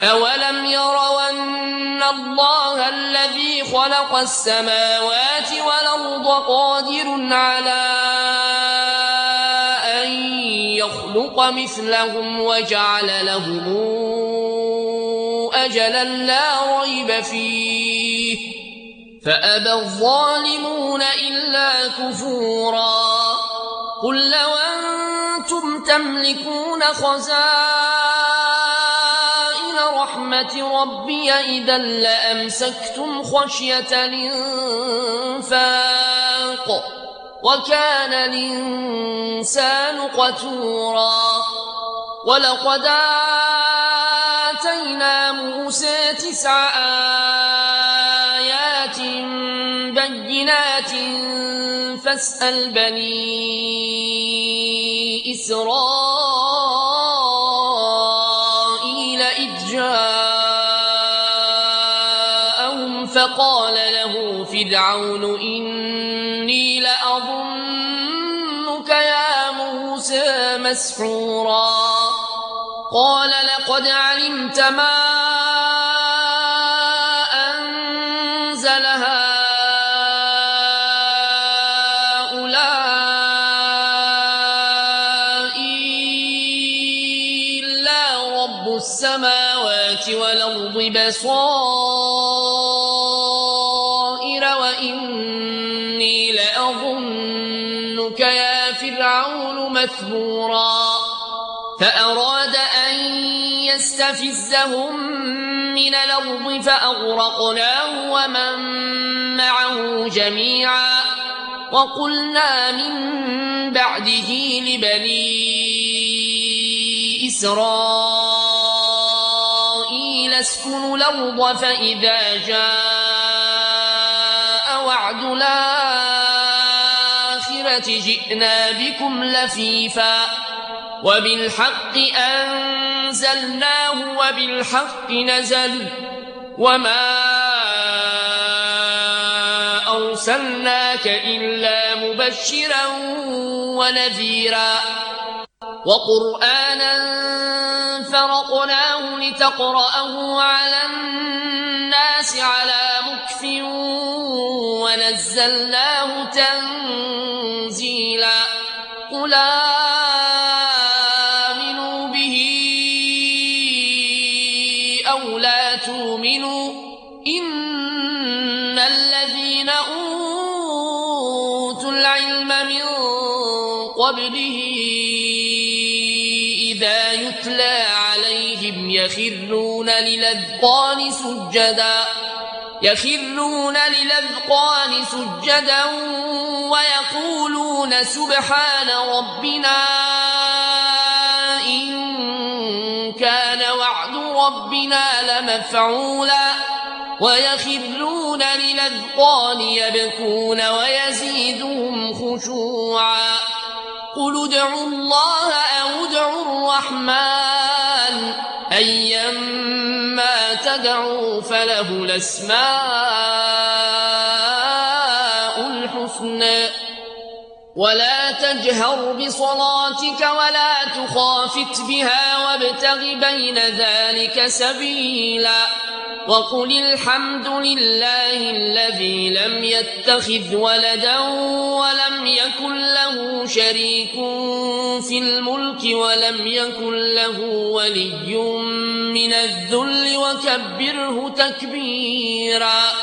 أولم يروا أن الله الذي خلق السماوات والأرض قادر على أن يخلق مثلهم وجعل لهم أجلا لا ريب فيه فأبى الظالمون إلا كفورا قل لو أنتم تملكون خزائن رحمة ربي إذا لأمسكتم خشية الإنفاق وكان الإنسان قتورا ولقد آتينا موسى 9 آيات بينات فاسأل بني إسرائيل إذ جاءهم فقال له فرعون إني لأظنك يا موسى مسحورا قال لقد علمت ما أنزل هؤلاء إلا رب السماوات والأرض بصائر وإني لأظنك يا فرعون مثبورا فأراد أن يستفزهم من الأرض فأغرقناه ومن معه جميعا وقلنا من بعده لبني إسرائيل اسكنوا الأرض فإذا جاء وعد الآخرة جئنا بكم لفيفا وبالحق أنزلناه وبالحق نزل وما أرسلناك إلا مبشرا ونذيرا وقرآنا فرقناه لتقرأه على الناس على مكث ونزلناه تنزيلا قل آمنوا به أو لا تؤمنوا إن الذين أوتوا العلم من قبله إذا يتلى عليهم يخرون للأذقان سجدا ويقولون سبحان ربنا إن كان وعد ربنا لمفعولا ويخرون للأذقان يبكون ويزيدهم خشوعا قل ادعوا الله أو ادعوا الرحمن أيما تدعوا فله الأسماء الحسنى ولا تجهر بصلاتك ولا تخافت بها وابتغ بين ذلك سبيلا وقل الحمد لله الذي لم يتخذ ولدا ولم يكن له شريك في الملك ولم يكن له ولي من الذل وكبره تكبيرا